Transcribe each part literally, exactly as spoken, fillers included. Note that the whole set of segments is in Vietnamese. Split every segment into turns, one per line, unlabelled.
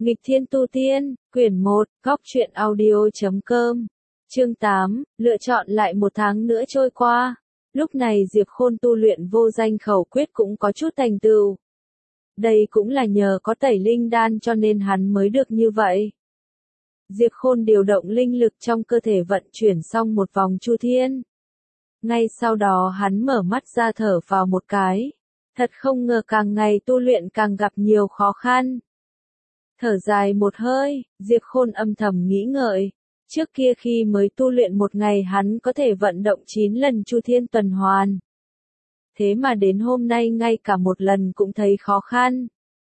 Nghịch thiên tu tiên, quyển một, góc truyện audio chấm com. Chương tám, lựa chọn lại một tháng nữa trôi qua. Lúc này Diệp Khôn tu luyện vô danh khẩu quyết cũng có chút thành tựu. Đây cũng là nhờ có tẩy linh đan cho nên hắn mới được như vậy. Diệp Khôn điều động linh lực trong cơ thể vận chuyển xong một vòng chu thiên. Ngay sau đó hắn mở mắt ra thở vào một cái. Thật không ngờ càng ngày tu luyện càng gặp nhiều khó khăn. Thở dài một hơi, Diệp Khôn âm thầm nghĩ ngợi. Trước kia khi mới tu luyện một ngày hắn có thể vận động chín lần chu thiên tuần hoàn. Thế mà đến hôm nay ngay cả một lần cũng thấy khó khăn.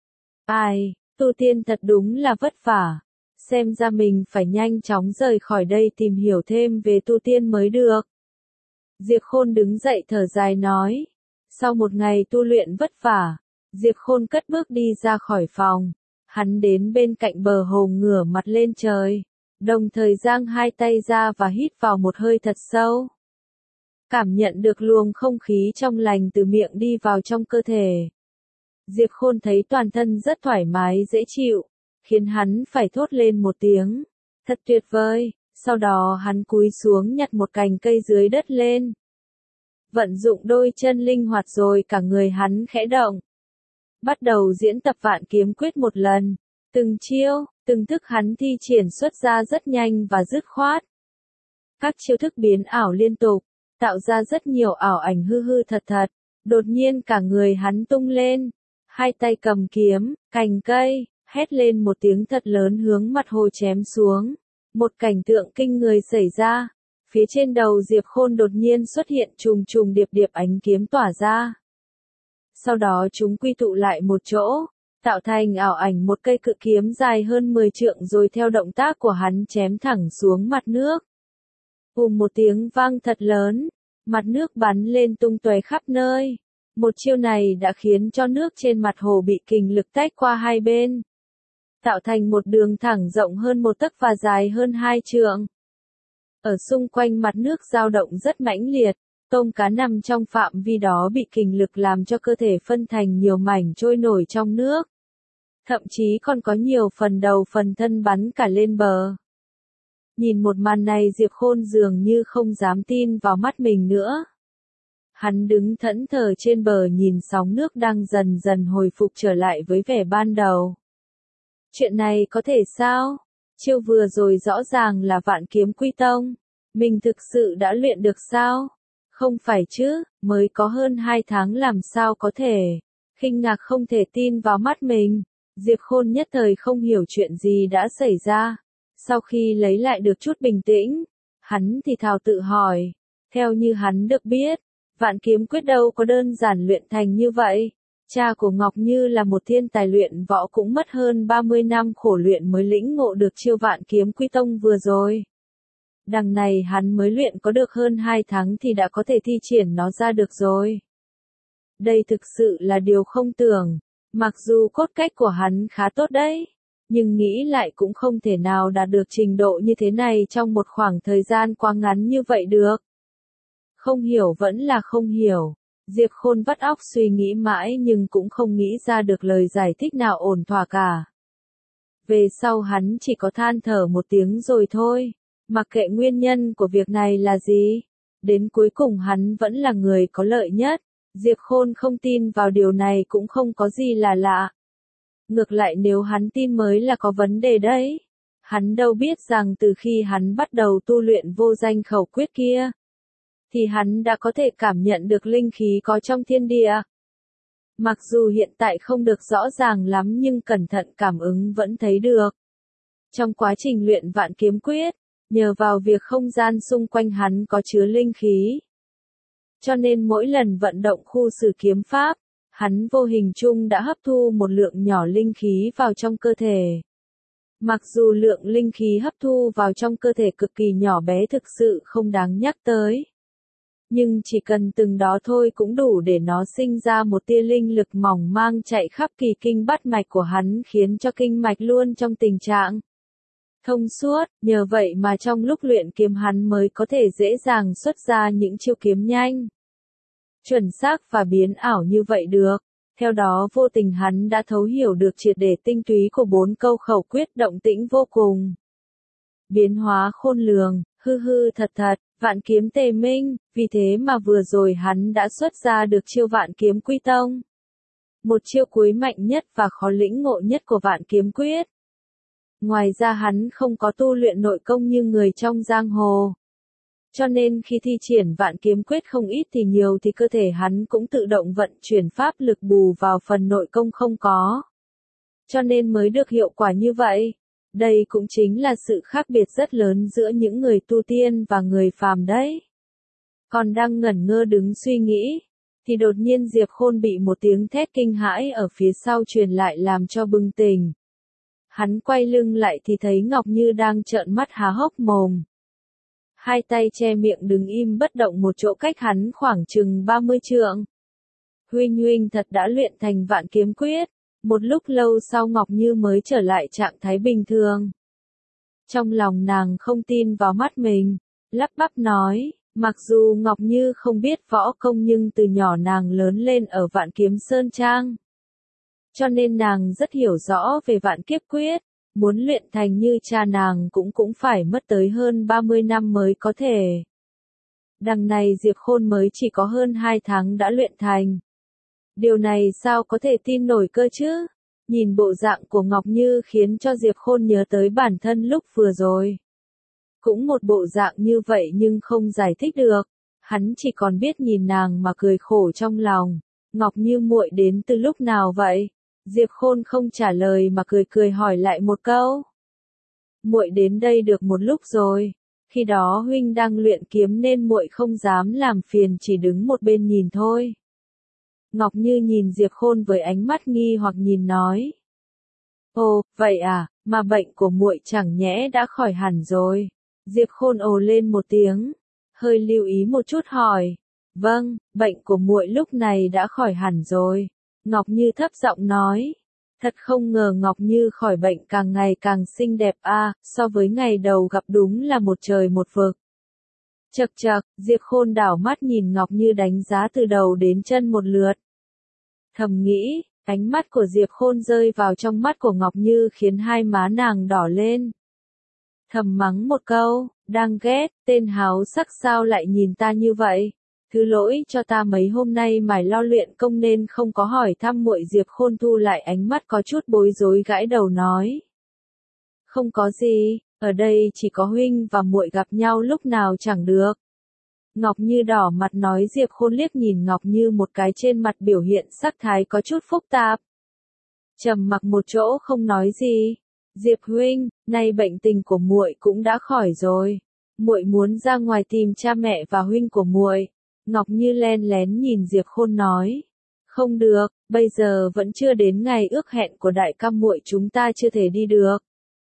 Ai, tu tiên thật đúng là vất vả. Xem ra mình phải nhanh chóng rời khỏi đây tìm hiểu thêm về tu tiên mới được. Diệp Khôn đứng dậy thở dài nói. Sau một ngày tu luyện vất vả, Diệp Khôn cất bước đi ra khỏi phòng. Hắn đến bên cạnh bờ hồ ngửa mặt lên trời, đồng thời giang hai tay ra và hít vào một hơi thật sâu. Cảm nhận được luồng không khí trong lành từ miệng đi vào trong cơ thể. Diệp Khôn thấy toàn thân rất thoải mái dễ chịu, khiến hắn phải thốt lên một tiếng. Thật tuyệt vời, sau đó hắn cúi xuống nhặt một cành cây dưới đất lên. Vận dụng đôi chân linh hoạt rồi cả người hắn khẽ động. Bắt đầu diễn tập vạn kiếm quyết một lần. Từng chiêu, từng thức hắn thi triển xuất ra rất nhanh và dứt khoát. Các chiêu thức biến ảo liên tục, tạo ra rất nhiều ảo ảnh hư hư thật thật. Đột nhiên cả người hắn tung lên. Hai tay cầm kiếm, cành cây, hét lên một tiếng thật lớn hướng mặt hồ chém xuống. Một cảnh tượng kinh người xảy ra. Phía trên đầu Diệp Khôn đột nhiên xuất hiện trùng trùng điệp điệp ánh kiếm tỏa ra. Sau đó chúng quy tụ lại một chỗ, tạo thành ảo ảnh một cây cự kiếm dài hơn mười trượng rồi theo động tác của hắn chém thẳng xuống mặt nước. Ùm một tiếng vang thật lớn, mặt nước bắn lên tung tóe khắp nơi. Một chiêu này đã khiến cho nước trên mặt hồ bị kình lực tách qua hai bên, tạo thành một đường thẳng rộng hơn một tấc và dài hơn hai trượng. Ở xung quanh mặt nước dao động rất mãnh liệt, tôm cá nằm trong phạm vi đó bị kình lực làm cho cơ thể phân thành nhiều mảnh trôi nổi trong nước. Thậm chí còn có nhiều phần đầu phần thân bắn cả lên bờ. Nhìn một màn này Diệp Khôn dường như không dám tin vào mắt mình nữa. Hắn đứng thẫn thờ trên bờ nhìn sóng nước đang dần dần hồi phục trở lại với vẻ ban đầu. Chuyện này có thể sao? Chiêu vừa rồi rõ ràng là vạn kiếm quy tông. Mình thực sự đã luyện được sao? Không phải chứ, mới có hơn hai tháng làm sao có thể. Khinh ngạc không thể tin vào mắt mình. Diệp Khôn nhất thời không hiểu chuyện gì đã xảy ra. Sau khi lấy lại được chút bình tĩnh, hắn thì thào tự hỏi. Theo như hắn được biết, vạn kiếm quyết đâu có đơn giản luyện thành như vậy. Cha của Ngọc Như là một thiên tài luyện võ cũng mất hơn ba mươi năm khổ luyện mới lĩnh ngộ được chiêu vạn kiếm quy tông vừa rồi. Đằng này hắn mới luyện có được hơn hai tháng thì đã có thể thi triển nó ra được rồi. Đây thực sự là điều không tưởng. Mặc dù cốt cách của hắn khá tốt đấy, nhưng nghĩ lại cũng không thể nào đạt được trình độ như thế này trong một khoảng thời gian quá ngắn như vậy được. Không hiểu vẫn là không hiểu. Diệp Khôn vắt óc suy nghĩ mãi nhưng cũng không nghĩ ra được lời giải thích nào ổn thỏa cả. Về sau hắn chỉ có than thở một tiếng rồi thôi. Mặc kệ nguyên nhân của việc này là gì, đến cuối cùng hắn vẫn là người có lợi nhất. Diệp Khôn không tin vào điều này cũng không có gì là lạ. Ngược lại nếu hắn tin mới là có vấn đề đấy. Hắn đâu biết rằng từ khi hắn bắt đầu tu luyện vô danh khẩu quyết kia, thì hắn đã có thể cảm nhận được linh khí có trong thiên địa. Mặc dù hiện tại không được rõ ràng lắm nhưng cẩn thận cảm ứng vẫn thấy được. Trong quá trình luyện vạn kiếm quyết, nhờ vào việc không gian xung quanh hắn có chứa linh khí, cho nên mỗi lần vận động khu sử kiếm pháp, hắn vô hình chung đã hấp thu một lượng nhỏ linh khí vào trong cơ thể. Mặc dù lượng linh khí hấp thu vào trong cơ thể cực kỳ nhỏ bé thực sự không đáng nhắc tới, nhưng chỉ cần từng đó thôi cũng đủ để nó sinh ra một tia linh lực mỏng mang chạy khắp kỳ kinh bát mạch của hắn khiến cho kinh mạch luôn trong tình trạng thông suốt, nhờ vậy mà trong lúc luyện kiếm hắn mới có thể dễ dàng xuất ra những chiêu kiếm nhanh, chuẩn xác và biến ảo như vậy được. Theo đó vô tình hắn đã thấu hiểu được triệt để tinh túy của bốn câu khẩu quyết động tĩnh vô cùng. Biến hóa khôn lường, hư hư thật thật, vạn kiếm tề minh, vì thế mà vừa rồi hắn đã xuất ra được chiêu vạn kiếm quy tông. Một chiêu cuối mạnh nhất và khó lĩnh ngộ nhất của vạn kiếm quyết. Ngoài ra hắn không có tu luyện nội công như người trong giang hồ. Cho nên khi thi triển vạn kiếm quyết không ít thì nhiều thì cơ thể hắn cũng tự động vận chuyển pháp lực bù vào phần nội công không có. Cho nên mới được hiệu quả như vậy. Đây cũng chính là sự khác biệt rất lớn giữa những người tu tiên và người phàm đấy. Còn đang ngẩn ngơ đứng suy nghĩ, thì đột nhiên Diệp Khôn bị một tiếng thét kinh hãi ở phía sau truyền lại làm cho bừng tỉnh. Hắn quay lưng lại thì thấy Ngọc Như đang trợn mắt há hốc mồm. Hai tay che miệng đứng im bất động một chỗ cách hắn khoảng chừng ba mươi trượng. Huynh huynh thật đã luyện thành vạn kiếm quyết. Một lúc lâu sau Ngọc Như mới trở lại trạng thái bình thường. Trong lòng nàng không tin vào mắt mình, lắp bắp nói, mặc dù Ngọc Như không biết võ công nhưng từ nhỏ nàng lớn lên ở Vạn Kiếm Sơn Trang. Cho nên nàng rất hiểu rõ về vạn kiếp quyết, muốn luyện thành như cha nàng cũng cũng phải mất tới hơn ba mươi năm mới có thể. Đằng này Diệp Khôn mới chỉ có hơn hai tháng đã luyện thành. Điều này sao có thể tin nổi cơ chứ? Nhìn bộ dạng của Ngọc Như khiến cho Diệp Khôn nhớ tới bản thân lúc vừa rồi. Cũng một bộ dạng như vậy nhưng không giải thích được. Hắn chỉ còn biết nhìn nàng mà cười khổ trong lòng. Ngọc Như muội đến từ lúc nào vậy? Diệp Khôn không trả lời mà cười cười hỏi lại một câu. Muội đến đây được một lúc rồi. Khi đó huynh đang luyện kiếm nên muội không dám làm phiền, chỉ đứng một bên nhìn thôi. Ngọc Như nhìn Diệp Khôn với ánh mắt nghi hoặc nhìn nói. Ồ, vậy à, mà bệnh của muội chẳng nhẽ đã khỏi hẳn rồi. Diệp Khôn ồ lên một tiếng, hơi lưu ý một chút hỏi. Vâng, bệnh của muội lúc này đã khỏi hẳn rồi. Ngọc Như thấp giọng nói. Thật không ngờ Ngọc Như khỏi bệnh càng ngày càng xinh đẹp a, à, so với ngày đầu gặp đúng là một trời một vực. Chậc chậc, Diệp Khôn đảo mắt nhìn Ngọc Như đánh giá từ đầu đến chân một lượt. Thầm nghĩ, ánh mắt của Diệp Khôn rơi vào trong mắt của Ngọc Như khiến hai má nàng đỏ lên. Thầm mắng một câu, đang ghét, tên háo sắc sao lại nhìn ta như vậy. Thứ lỗi cho ta mấy hôm nay mải lo luyện công nên không có hỏi thăm muội. Diệp Khôn thu lại ánh mắt có chút bối rối gãi đầu nói. Không có gì, ở đây chỉ có huynh và muội gặp nhau lúc nào chẳng được. Ngọc Như đỏ mặt nói. Diệp Khôn liếc nhìn Ngọc Như một cái, trên mặt biểu hiện sắc thái có chút phức tạp. Trầm mặc một chỗ không nói gì. Diệp huynh, nay bệnh tình của muội cũng đã khỏi rồi. Muội muốn ra ngoài tìm cha mẹ và huynh của muội. Ngọc Như len lén nhìn Diệp Khôn nói. Không được, bây giờ vẫn chưa đến ngày ước hẹn của đại ca muội, chúng ta chưa thể đi được.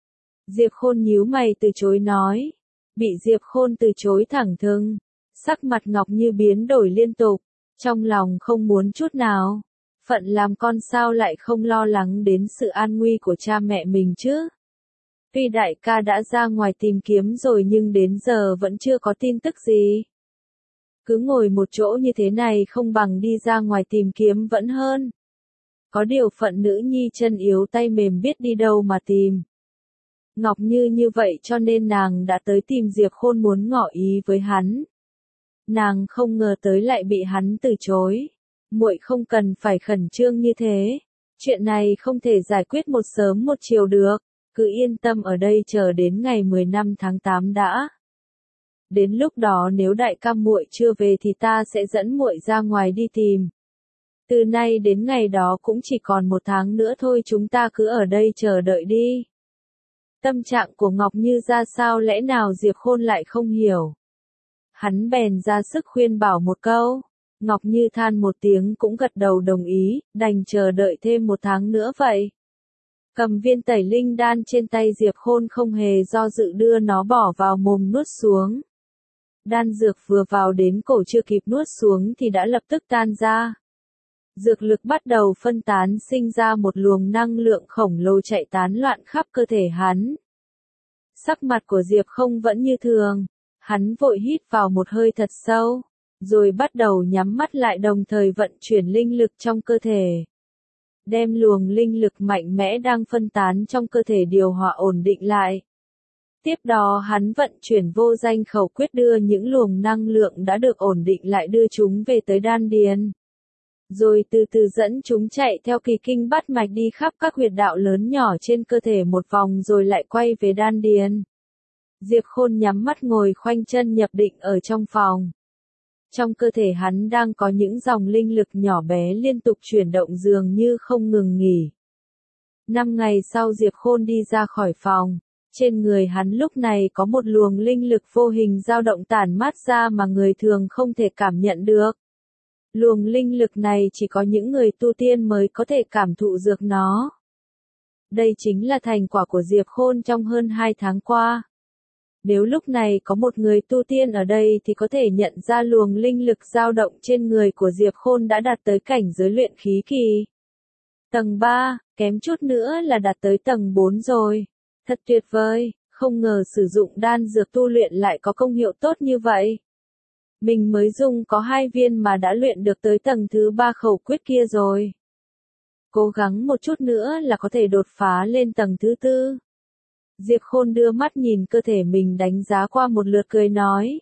Diệp Khôn nhíu mày từ chối nói. Bị Diệp Khôn từ chối thẳng thừng. Sắc mặt Ngọc Như biến đổi liên tục, trong lòng không muốn chút nào. Phận làm con sao lại không lo lắng đến sự an nguy của cha mẹ mình chứ? Tuy đại ca đã ra ngoài tìm kiếm rồi nhưng đến giờ vẫn chưa có tin tức gì. Cứ ngồi một chỗ như thế này không bằng đi ra ngoài tìm kiếm vẫn hơn. Có điều phận nữ nhi chân yếu tay mềm biết đi đâu mà tìm. Ngọc Như như vậy cho nên nàng đã tới tìm Diệp Khôn muốn ngỏ ý với hắn. Nàng không ngờ tới lại bị hắn từ chối. Muội không cần phải khẩn trương như thế. Chuyện này không thể giải quyết một sớm một chiều được. Cứ yên tâm ở đây chờ đến ngày mười lăm tháng tám đã. Đến lúc đó nếu đại ca muội chưa về thì ta sẽ dẫn muội ra ngoài đi tìm. Từ nay đến ngày đó cũng chỉ còn một tháng nữa thôi, chúng ta cứ ở đây chờ đợi đi. Tâm trạng của Ngọc Như ra sao lẽ nào Diệp Khôn lại không hiểu. Hắn bèn ra sức khuyên bảo một câu. Ngọc Như than một tiếng cũng gật đầu đồng ý, đành chờ đợi thêm một tháng nữa vậy. Cầm viên tẩy linh đan trên tay Diệp Khôn không hề do dự đưa nó bỏ vào mồm nuốt xuống. Đan dược vừa vào đến cổ chưa kịp nuốt xuống thì đã lập tức tan ra. Dược lực bắt đầu phân tán, sinh ra một luồng năng lượng khổng lồ chạy tán loạn khắp cơ thể hắn. Sắc mặt của Diệp Không vẫn như thường. Hắn vội hít vào một hơi thật sâu, rồi bắt đầu nhắm mắt lại đồng thời vận chuyển linh lực trong cơ thể. đem luồng linh lực mạnh mẽ đang phân tán trong cơ thể điều hòa ổn định lại. Tiếp đó hắn vận chuyển vô danh khẩu quyết đưa những luồng năng lượng đã được ổn định lại đưa chúng về tới đan điền. Rồi từ từ dẫn chúng chạy theo kỳ kinh bát mạch đi khắp các huyệt đạo lớn nhỏ trên cơ thể một vòng rồi lại quay về đan điền. Diệp Khôn nhắm mắt ngồi khoanh chân nhập định ở trong phòng. Trong cơ thể hắn đang có những dòng linh lực nhỏ bé liên tục chuyển động dường như không ngừng nghỉ. Năm ngày sau Diệp Khôn đi ra khỏi phòng. Trên người hắn lúc này có một luồng linh lực vô hình dao động tản mát ra mà người thường không thể cảm nhận được. Luồng linh lực này chỉ có những người tu tiên mới có thể cảm thụ được nó. Đây chính là thành quả của Diệp Khôn trong hơn hai tháng qua. Nếu lúc này có một người tu tiên ở đây thì có thể nhận ra luồng linh lực dao động trên người của Diệp Khôn đã đạt tới cảnh giới luyện khí kỳ. Tầng ba, kém chút nữa là đạt tới tầng bốn rồi. Thật tuyệt vời, không ngờ sử dụng đan dược tu luyện lại có công hiệu tốt như vậy. Mình mới dùng có hai viên mà đã luyện được tới tầng thứ ba khẩu quyết kia rồi. Cố gắng một chút nữa là có thể đột phá lên tầng thứ tư. Diệp Khôn đưa mắt nhìn cơ thể mình đánh giá qua một lượt cười nói.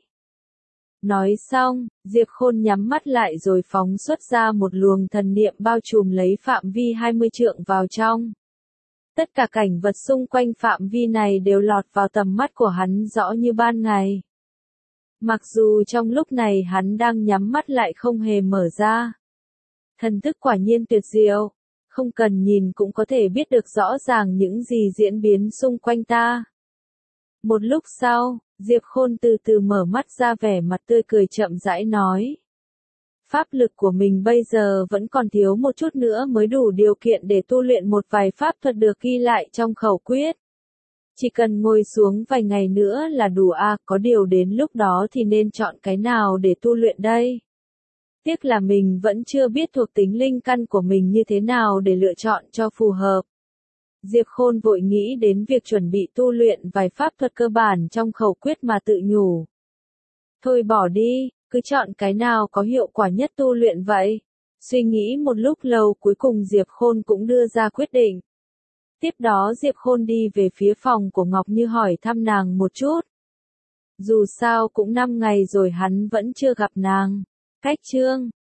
Nói xong, Diệp Khôn nhắm mắt lại rồi phóng xuất ra một luồng thần niệm bao trùm lấy phạm vi hai mươi trượng vào trong. Tất cả cảnh vật xung quanh phạm vi này đều lọt vào tầm mắt của hắn rõ như ban ngày. Mặc dù trong lúc này hắn đang nhắm mắt lại không hề mở ra. Thần thức quả nhiên tuyệt diệu, không cần nhìn cũng có thể biết được rõ ràng những gì diễn biến xung quanh ta. Một lúc sau, Diệp Khôn từ từ mở mắt ra vẻ mặt tươi cười chậm rãi nói. Pháp lực của mình bây giờ vẫn còn thiếu một chút nữa mới đủ điều kiện để tu luyện một vài pháp thuật được ghi lại trong khẩu quyết. Chỉ cần ngồi xuống vài ngày nữa là đủ à, có điều đến lúc đó thì nên chọn cái nào để tu luyện đây. Tiếc là mình vẫn chưa biết thuộc tính linh căn của mình như thế nào để lựa chọn cho phù hợp. Diệp Khôn vội nghĩ đến việc chuẩn bị tu luyện vài pháp thuật cơ bản trong khẩu quyết mà tự nhủ. Thôi bỏ đi, cứ chọn cái nào có hiệu quả nhất tu luyện vậy. Suy nghĩ một lúc lâu cuối cùng Diệp Khôn cũng đưa ra quyết định. Tiếp đó Diệp Khôn đi về phía phòng của Ngọc Như hỏi thăm nàng một chút. Dù sao cũng năm ngày rồi hắn vẫn chưa gặp nàng. Cách chương